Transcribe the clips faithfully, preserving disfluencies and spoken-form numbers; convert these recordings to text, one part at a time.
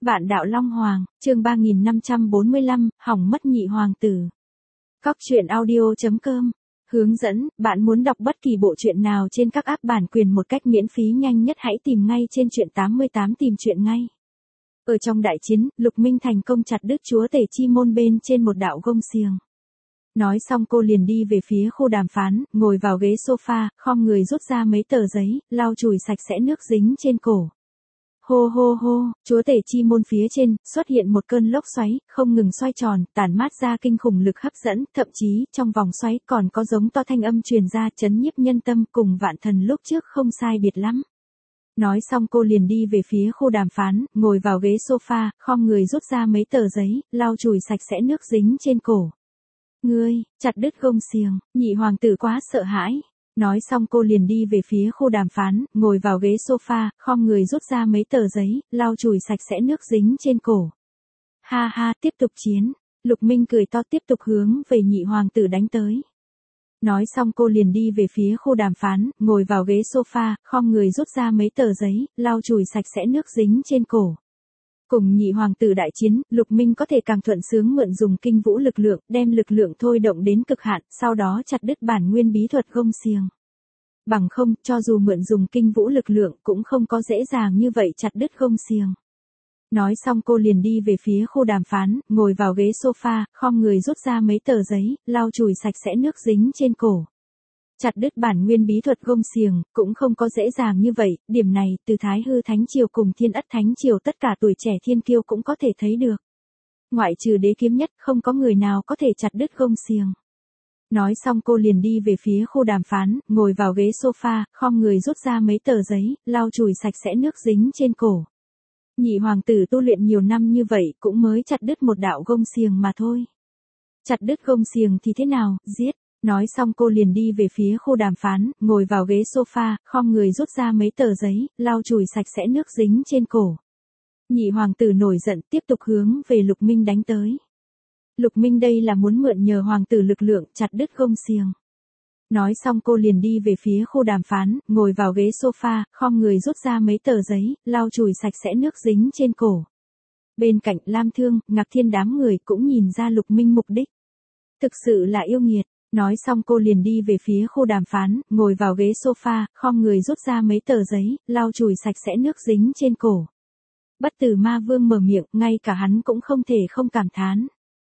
Vạn đạo Long Hoàng, chương ba nghìn năm trăm bốn mươi lăm, hỏng mất nhị hoàng tử. Cóc truyện audio chấm com. Hướng dẫn, bạn muốn đọc bất kỳ bộ truyện nào trên các app bản quyền một cách miễn phí nhanh nhất hãy tìm ngay trên truyện tám mươi tám tìm truyện ngay. Ở trong đại chiến, Lục Minh thành công chặt đứt chúa tể chi môn bên trên một đạo gông xiềng. Nói xong cô liền đi về phía khu đàm phán, ngồi vào ghế sofa, khom người rút ra mấy tờ giấy, lau chùi sạch sẽ nước dính trên cổ. Hô hô hô, chúa tể chi môn phía trên, xuất hiện một cơn lốc xoáy, không ngừng xoay tròn, tản mát ra kinh khủng lực hấp dẫn, thậm chí, trong vòng xoáy còn có giống to thanh âm truyền ra chấn nhiếp nhân tâm cùng vạn thần lúc trước không sai biệt lắm. Nói xong cô liền đi về phía khu đàm phán, ngồi vào ghế sofa, khom người rút ra mấy tờ giấy, lau chùi sạch sẽ nước dính trên cổ. Ngươi, chặt đứt gông xiềng, nhị hoàng tử quá sợ hãi. Nói xong cô liền đi về phía khu đàm phán, ngồi vào ghế sofa, khom người rút ra mấy tờ giấy, lau chùi sạch sẽ nước dính trên cổ. Ha ha, tiếp tục chiến. Lục Minh cười to tiếp tục hướng về nhị hoàng tử đánh tới. Nói xong cô liền đi về phía khu đàm phán, ngồi vào ghế sofa, khom người rút ra mấy tờ giấy, lau chùi sạch sẽ nước dính trên cổ. Cùng nhị hoàng tử đại chiến, Lục Minh có thể càng thuận sướng mượn dùng kinh vũ lực lượng, đem lực lượng thôi động đến cực hạn, sau đó chặt đứt bản nguyên bí thuật gông xiềng. Bằng không, cho dù mượn dùng kinh vũ lực lượng cũng không có dễ dàng như vậy chặt đứt gông xiềng. Nói xong cô liền đi về phía khu đàm phán, ngồi vào ghế sofa, khom người rút ra mấy tờ giấy, lau chùi sạch sẽ nước dính trên cổ. Chặt đứt bản nguyên bí thuật gông xiềng, cũng không có dễ dàng như vậy, điểm này, từ Thái Hư Thánh Triều cùng Thiên Ất Thánh Triều tất cả tuổi trẻ thiên kiêu cũng có thể thấy được. Ngoại trừ đế kiếm nhất, không có người nào có thể chặt đứt gông xiềng. Nói xong cô liền đi về phía khu đàm phán, ngồi vào ghế sofa, khom người rút ra mấy tờ giấy, lau chùi sạch sẽ nước dính trên cổ. Nhị hoàng tử tu luyện nhiều năm như vậy cũng mới chặt đứt một đạo gông xiềng mà thôi. Chặt đứt gông xiềng thì thế nào, giết. Nói xong cô liền đi về phía khu đàm phán, ngồi vào ghế sofa, khom người rút ra mấy tờ giấy, lau chùi sạch sẽ nước dính trên cổ. Nhị hoàng tử nổi giận tiếp tục hướng về Lục Minh đánh tới. Lục Minh đây là muốn mượn nhờ hoàng tử lực lượng chặt đứt gông xiềng. Nói xong cô liền đi về phía khu đàm phán, ngồi vào ghế sofa, khom người rút ra mấy tờ giấy, lau chùi sạch sẽ nước dính trên cổ. Bên cạnh Lam Thương, Ngạc Thiên đám người cũng nhìn ra Lục Minh mục đích. Thực sự là yêu nghiệt. Nói xong cô liền đi về phía khu đàm phán, ngồi vào ghế sofa, khom người rút ra mấy tờ giấy, lau chùi sạch sẽ nước dính trên cổ. Bất Tử Ma Vương mở miệng, ngay cả hắn cũng không thể không cảm thán.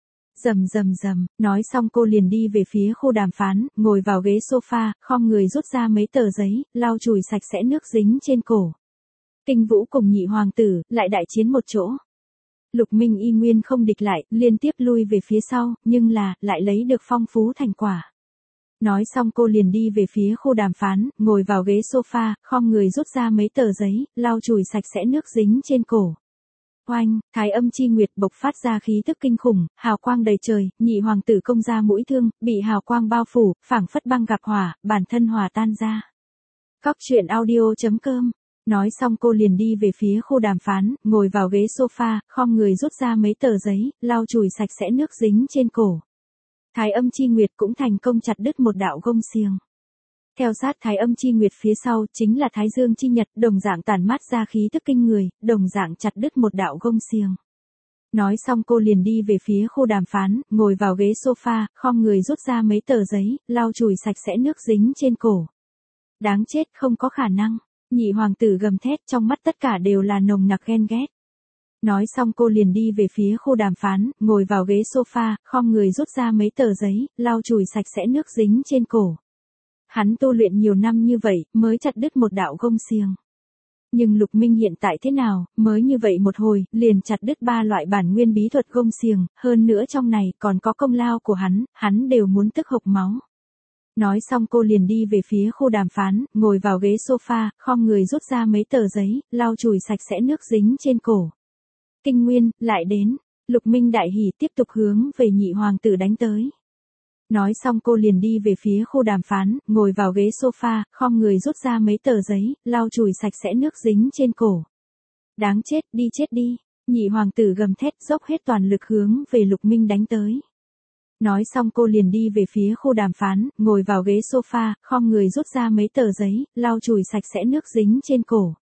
Rầm rầm rầm, nói xong cô liền đi về phía khu đàm phán, ngồi vào ghế sofa, khom người rút ra mấy tờ giấy, lau chùi sạch sẽ nước dính trên cổ. Kinh Vũ cùng nhị hoàng tử, lại đại chiến một chỗ. Lục Minh y nguyên không địch lại, liên tiếp lui về phía sau, nhưng là, lại lấy được phong phú thành quả. Nói xong cô liền đi về phía khu đàm phán, ngồi vào ghế sofa, khom người rút ra mấy tờ giấy, lau chùi sạch sẽ nước dính trên cổ. Oanh, Thái Âm Chi Nguyệt bộc phát ra khí tức kinh khủng, hào quang đầy trời, nhị hoàng tử công ra mũi thương, bị hào quang bao phủ, phảng phất băng gặp hỏa, bản thân hòa tan ra. Cóc truyện audio chấm com. Nói xong cô liền đi về phía khu đàm phán, ngồi vào ghế sofa, khom người rút ra mấy tờ giấy, lau chùi sạch sẽ nước dính trên cổ. Thái Âm Chi Nguyệt cũng thành công chặt đứt một đạo gông xiềng. Theo sát Thái Âm Chi Nguyệt phía sau chính là Thái Dương Chi Nhật, đồng dạng tản mát ra khí tức kinh người, đồng dạng chặt đứt một đạo gông xiềng. Nói xong cô liền đi về phía khu đàm phán, ngồi vào ghế sofa, khom người rút ra mấy tờ giấy, lau chùi sạch sẽ nước dính trên cổ. Đáng chết, không có khả năng. Nhị hoàng tử gầm thét, trong mắt tất cả đều là nồng nặc ghen ghét. Nói xong cô liền đi về phía khu đàm phán, ngồi vào ghế sofa, khom người rút ra mấy tờ giấy, lau chùi sạch sẽ nước dính trên cổ. Hắn tu luyện nhiều năm như vậy, mới chặt đứt một đạo gông xiềng. Nhưng Lục Minh hiện tại thế nào, mới như vậy một hồi, liền chặt đứt ba loại bản nguyên bí thuật gông xiềng, hơn nữa trong này còn có công lao của hắn, hắn đều muốn tức hộc máu. Nói xong cô liền đi về phía khu đàm phán, ngồi vào ghế sofa, khom người rút ra mấy tờ giấy, lau chùi sạch sẽ nước dính trên cổ. Kinh Nguyên, lại đến. Lục Minh đại hỉ tiếp tục hướng về nhị hoàng tử đánh tới. Nói xong cô liền đi về phía khu đàm phán, ngồi vào ghế sofa, khom người rút ra mấy tờ giấy, lau chùi sạch sẽ nước dính trên cổ. Đáng chết, đi chết đi. Nhị hoàng tử gầm thét dốc hết toàn lực hướng về Lục Minh đánh tới. Nói xong cô liền đi về phía khu đàm phán, ngồi vào ghế sofa, khom người rút ra mấy tờ giấy, lau chùi sạch sẽ nước dính trên cổ.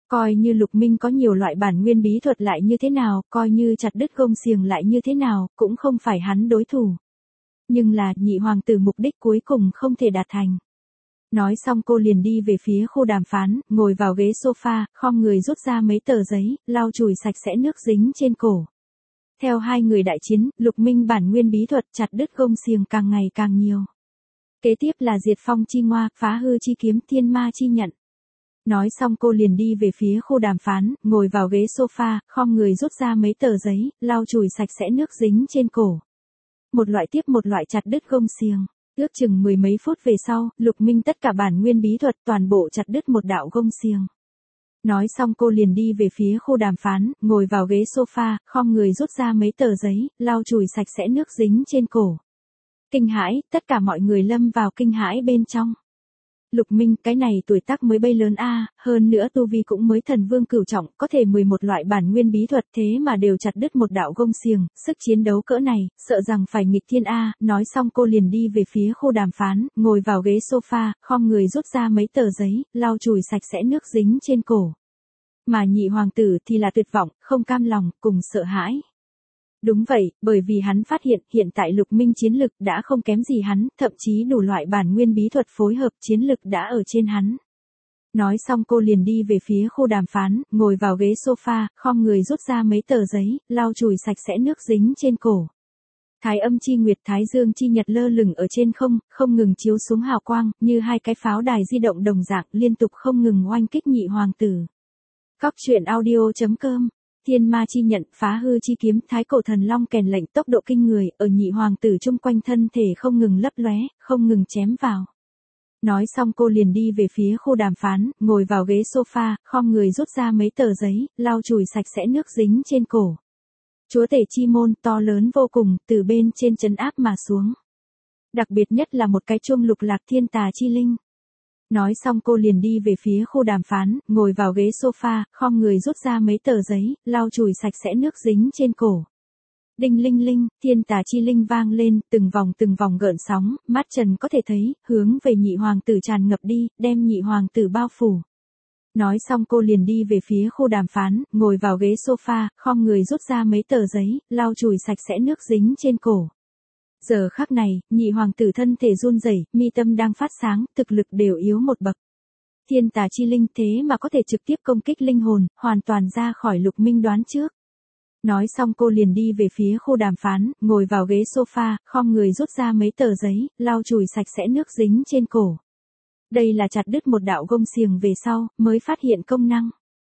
Coi như Lục Minh có nhiều loại bản nguyên bí thuật lại như thế nào, coi như chặt đứt gông xiềng lại như thế nào, cũng không phải hắn đối thủ. Nhưng là, nhị hoàng tử mục đích cuối cùng không thể đạt thành. Nói xong cô liền đi về phía khu đàm phán, ngồi vào ghế sofa, khom người rút ra mấy tờ giấy, lau chùi sạch sẽ nước dính trên cổ. Theo hai người đại chiến, Lục Minh bản nguyên bí thuật chặt đứt gông xiềng càng ngày càng nhiều. Kế tiếp là diệt phong chi ngoa, phá hư chi kiếm, thiên ma chi nhận. Nói xong cô liền đi về phía khu đàm phán, ngồi vào ghế sofa, khom người rút ra mấy tờ giấy, lau chùi sạch sẽ nước dính trên cổ. Một loại tiếp một loại chặt đứt gông xiềng. Ước chừng mười mấy phút về sau, Lục Minh tất cả bản nguyên bí thuật toàn bộ chặt đứt một đạo gông xiềng. Nói xong cô liền đi về phía khu đàm phán, ngồi vào ghế sofa, khom người rút ra mấy tờ giấy, lau chùi sạch sẽ nước dính trên cổ. Kinh hãi, tất cả mọi người lâm vào kinh hãi bên trong. Lục Minh, cái này tuổi tác mới bay lớn a, hơn nữa tu vi cũng mới thần vương cửu trọng, có thể mười một loại bản nguyên bí thuật thế mà đều chặt đứt một đạo gông xiềng, sức chiến đấu cỡ này, sợ rằng phải nghịch thiên a. Nói xong cô liền đi về phía khu đàm phán, ngồi vào ghế sofa, khom người rút ra mấy tờ giấy, lau chùi sạch sẽ nước dính trên cổ. Mà nhị hoàng tử thì là tuyệt vọng, không cam lòng, cùng sợ hãi. Đúng vậy, bởi vì hắn phát hiện hiện tại Lục Minh chiến lực đã không kém gì hắn, thậm chí đủ loại bản nguyên bí thuật phối hợp chiến lực đã ở trên hắn. Nói xong cô liền đi về phía khu đàm phán, ngồi vào ghế sofa, khom người rút ra mấy tờ giấy, lau chùi sạch sẽ nước dính trên cổ. Thái âm chi nguyệt, thái dương chi nhật lơ lửng ở trên không, không ngừng chiếu xuống hào quang, như hai cái pháo đài di động đồng dạng, liên tục không ngừng oanh kích nhị hoàng tử. Cóc truyện audio chấm com. Thiên ma chi nhận, phá hư chi kiếm, thái cổ thần long kèn lệnh tốc độ kinh người, ở nhị hoàng tử chung quanh thân thể không ngừng lấp lóe, không ngừng chém vào. Nói xong cô liền đi về phía khu đàm phán, ngồi vào ghế sofa, khom người rút ra mấy tờ giấy, lau chùi sạch sẽ nước dính trên cổ. Chúa tể chi môn to lớn vô cùng, từ bên trên trấn áp mà xuống. Đặc biệt nhất là một cái chuông lục lạc thiên tà chi linh. Nói xong cô liền đi về phía khu đàm phán, ngồi vào ghế sofa, khom người rút ra mấy tờ giấy, lau chùi sạch sẽ nước dính trên cổ. Đinh linh linh, thiên tà chi linh vang lên, từng vòng từng vòng gợn sóng, mắt trần có thể thấy, hướng về nhị hoàng tử tràn ngập đi, đem nhị hoàng tử bao phủ. Nói xong cô liền đi về phía khu đàm phán, ngồi vào ghế sofa, khom người rút ra mấy tờ giấy, lau chùi sạch sẽ nước dính trên cổ. Giờ khắc này, nhị hoàng tử thân thể run rẩy, mi tâm đang phát sáng, thực lực đều yếu một bậc. Thiên tà chi linh thế mà có thể trực tiếp công kích linh hồn, hoàn toàn ra khỏi Lục Minh đoán trước. Nói xong cô liền đi về phía khu đàm phán, ngồi vào ghế sofa, khom người rút ra mấy tờ giấy, lau chùi sạch sẽ nước dính trên cổ. Đây là chặt đứt một đạo gông xiềng về sau, mới phát hiện công năng.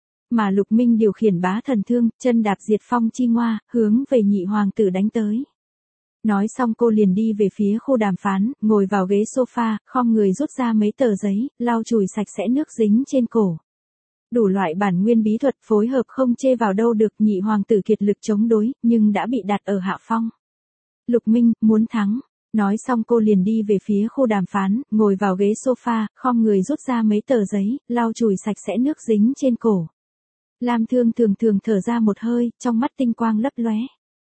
Mà Lục Minh điều khiển bá thần thương, chân đạp diệt phong chi ngoa, hướng về nhị hoàng tử đánh tới. Nói xong cô liền đi về phía khu đàm phán, ngồi vào ghế sofa, khom người rút ra mấy tờ giấy, lau chùi sạch sẽ nước dính trên cổ. Đủ loại bản nguyên bí thuật phối hợp không chê vào đâu được, nhị hoàng tử kiệt lực chống đối, nhưng đã bị đặt ở hạ phong. Lục Minh, muốn thắng. Nói xong cô liền đi về phía khu đàm phán, ngồi vào ghế sofa, khom người rút ra mấy tờ giấy, lau chùi sạch sẽ nước dính trên cổ. Lam Thương thường thường thở ra một hơi, trong mắt tinh quang lấp lóe.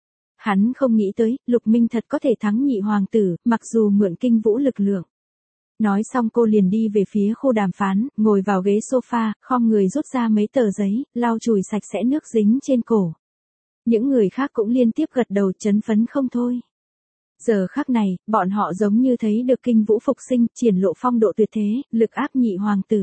Hắn không nghĩ tới, Lục Minh thật có thể thắng nhị hoàng tử, mặc dù mượn kinh vũ lực lượng. Nói xong cô liền đi về phía khu đàm phán, ngồi vào ghế sofa, khom người rút ra mấy tờ giấy, lau chùi sạch sẽ nước dính trên cổ. Những người khác cũng liên tiếp gật đầu chấn phấn không thôi. Giờ khắc này, bọn họ giống như thấy được kinh vũ phục sinh, triển lộ phong độ tuyệt thế, lực áp nhị hoàng tử.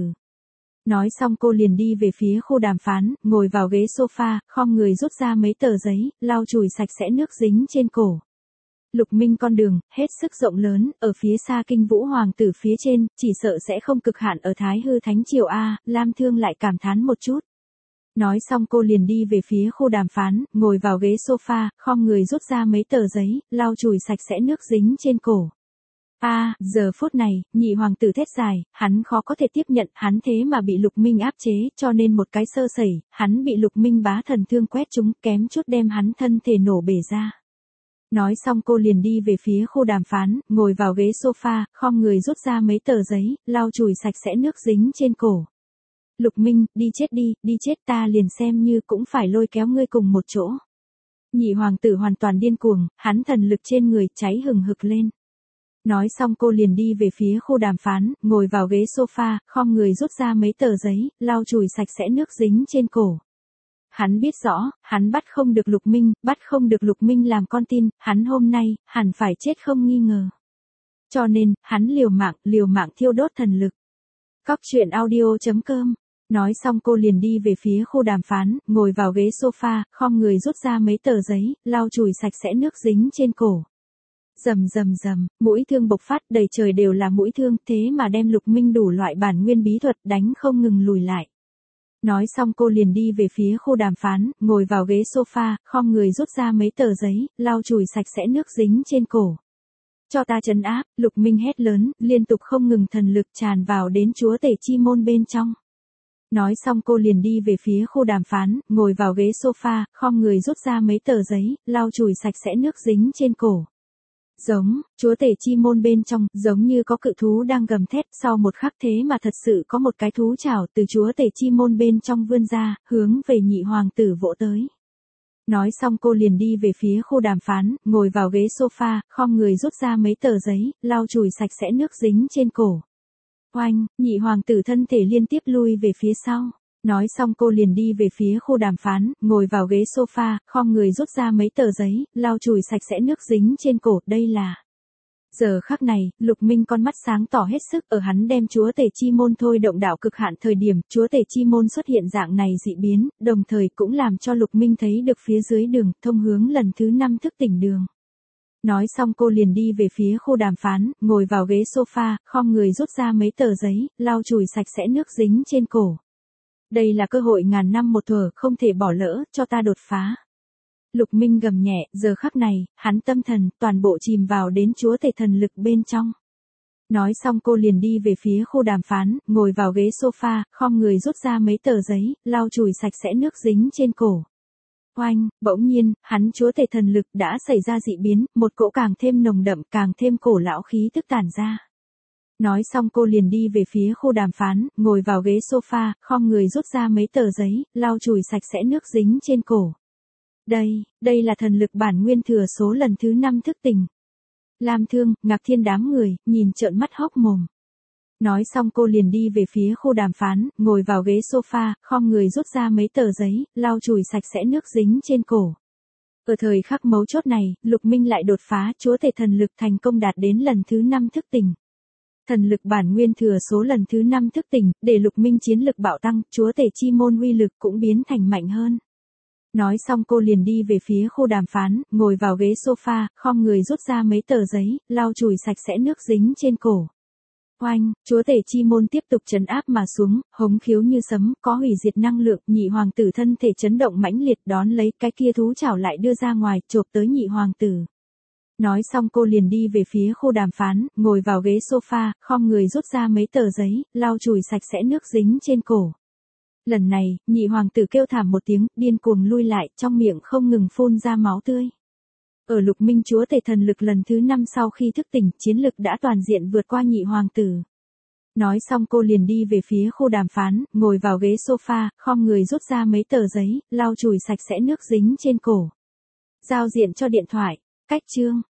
Nói xong cô liền đi về phía khu đàm phán, ngồi vào ghế sofa, khom người rút ra mấy tờ giấy, lau chùi sạch sẽ nước dính trên cổ. Lục Minh con đường, hết sức rộng lớn, ở phía xa kinh vũ hoàng tử phía trên, chỉ sợ sẽ không cực hạn ở Thái Hư Thánh Triều A, Lam Thương lại cảm thán một chút. Nói xong cô liền đi về phía khu đàm phán, ngồi vào ghế sofa, khom người rút ra mấy tờ giấy, lau chùi sạch sẽ nước dính trên cổ. A, à, giờ phút này, nhị hoàng tử thét dài, hắn khó có thể tiếp nhận, hắn thế mà bị Lục Minh áp chế, cho nên một cái sơ sẩy, hắn bị Lục Minh bá thần thương quét trúng, kém chút đem hắn thân thể nổ bể ra. Nói xong cô liền đi về phía khu đàm phán, ngồi vào ghế sofa, khom người rút ra mấy tờ giấy, lau chùi sạch sẽ nước dính trên cổ. Lục Minh, đi chết đi, đi chết, ta liền xem như cũng phải lôi kéo ngươi cùng một chỗ. Nhị hoàng tử hoàn toàn điên cuồng, hắn thần lực trên người cháy hừng hực lên. Nói xong cô liền đi về phía khu đàm phán, ngồi vào ghế sofa, khom người rút ra mấy tờ giấy, lau chùi sạch sẽ nước dính trên cổ. Hắn biết rõ, hắn bắt không được Lục Minh, bắt không được Lục Minh làm con tin, hắn hôm nay, hẳn phải chết không nghi ngờ. Cho nên, hắn liều mạng, liều mạng thiêu đốt thần lực. Cóc truyện audio chấm com. Nói xong cô liền đi về phía khu đàm phán, ngồi vào ghế sofa, khom người rút ra mấy tờ giấy, lau chùi sạch sẽ nước dính trên cổ. Rầm rầm rầm, mũi thương bộc phát, đầy trời đều là mũi thương, thế mà đem Lục Minh đủ loại bản nguyên bí thuật đánh không ngừng lùi lại. Nói xong cô liền đi về phía khu đàm phán, ngồi vào ghế sofa, khom người rút ra mấy tờ giấy, lau chùi sạch sẽ nước dính trên cổ. Cho ta trấn áp, Lục Minh hét lớn, liên tục không ngừng thần lực tràn vào đến chúa tể chi môn bên trong. Nói xong cô liền đi về phía khu đàm phán, ngồi vào ghế sofa, khom người rút ra mấy tờ giấy, lau chùi sạch sẽ nước dính trên cổ. Giống, chúa tể chi môn bên trong, giống như có cự thú đang gầm thét, sau một khắc thế mà thật sự có một cái thú chảo từ chúa tể chi môn bên trong vươn ra, hướng về nhị hoàng tử vỗ tới. Nói xong cô liền đi về phía khu đàm phán, ngồi vào ghế sofa, khom người rút ra mấy tờ giấy, lau chùi sạch sẽ nước dính trên cổ. Oanh, nhị hoàng tử thân thể liên tiếp lui về phía sau. Nói xong cô liền đi về phía khu đàm phán, ngồi vào ghế sofa, khom người rút ra mấy tờ giấy, lau chùi sạch sẽ nước dính trên cổ, đây là. Giờ khắc này, Lục Minh con mắt sáng tỏ hết sức, ở hắn đem chúa tể chi môn thôi động đạo cực hạn thời điểm, chúa tể chi môn xuất hiện dạng này dị biến, đồng thời cũng làm cho Lục Minh thấy được phía dưới đường, thông hướng lần thứ năm thức tỉnh đường. Nói xong cô liền đi về phía khu đàm phán, ngồi vào ghế sofa, khom người rút ra mấy tờ giấy, lau chùi sạch sẽ nước dính trên cổ. Đây là cơ hội ngàn năm một thuở, không thể bỏ lỡ, cho ta đột phá. Lục Minh gầm nhẹ, giờ khắc này, hắn tâm thần, toàn bộ chìm vào đến chúa tể thần lực bên trong. Nói xong cô liền đi về phía khu đàm phán, ngồi vào ghế sofa, khom người rút ra mấy tờ giấy, lau chùi sạch sẽ nước dính trên cổ. Oanh, bỗng nhiên, hắn chúa tể thần lực đã xảy ra dị biến, một cỗ càng thêm nồng đậm, càng thêm cổ lão khí tức tản ra. Nói xong cô liền đi về phía khu đàm phán, ngồi vào ghế sofa, khom người rút ra mấy tờ giấy, lau chùi sạch sẽ nước dính trên cổ. Đây, đây là thần lực bản nguyên thừa số lần thứ năm thức tỉnh. Lam Thương, Ngạc Thiên đám người, nhìn trợn mắt hốc mồm. Nói xong cô liền đi về phía khu đàm phán, ngồi vào ghế sofa, khom người rút ra mấy tờ giấy, lau chùi sạch sẽ nước dính trên cổ. Ở thời khắc mấu chốt này, Lục Minh lại đột phá, chúa tể thần lực thành công đạt đến lần thứ năm thức tỉnh. Thần lực bản nguyên thừa số lần thứ năm thức tỉnh, để Lục Minh chiến lực bạo tăng, chúa tể chi môn uy lực cũng biến thành mạnh hơn. Nói xong cô liền đi về phía khu đàm phán, ngồi vào ghế sofa, khom người rút ra mấy tờ giấy, lau chùi sạch sẽ nước dính trên cổ. Oanh, chúa tể chi môn tiếp tục trấn áp mà xuống, hống khiếu như sấm, có hủy diệt năng lượng, nhị hoàng tử thân thể chấn động mãnh liệt đón lấy cái kia thú chảo lại đưa ra ngoài, chộp tới nhị hoàng tử. Nói xong cô liền đi về phía khu đàm phán, ngồi vào ghế sofa, khom người rút ra mấy tờ giấy, lau chùi sạch sẽ nước dính trên cổ. Lần này, nhị hoàng tử kêu thảm một tiếng, điên cuồng lui lại, trong miệng không ngừng phun ra máu tươi. Ở Lục Minh chúa tể thần lực lần thứ năm sau khi thức tỉnh, chiến lực đã toàn diện vượt qua nhị hoàng tử. Nói xong cô liền đi về phía khu đàm phán, ngồi vào ghế sofa, khom người rút ra mấy tờ giấy, lau chùi sạch sẽ nước dính trên cổ. Giao diện cho điện thoại, cách chương.